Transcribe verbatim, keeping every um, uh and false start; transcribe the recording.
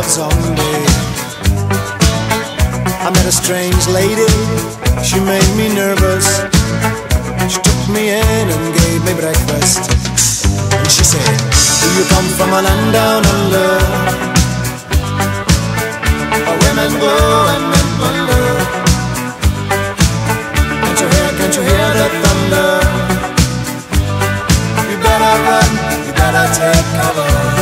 love zombie. I met a strange lady, she made me nervous. She took me in and gave me breakfast. And she said, do you come from a land down under, where women go and men wonder? Can't you hear, can't you hear the thunder? You better run, you better take cover.